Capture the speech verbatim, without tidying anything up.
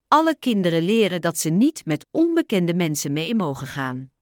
Alle kinderen leren dat ze niet met onbekende mensen mee mogen gaan.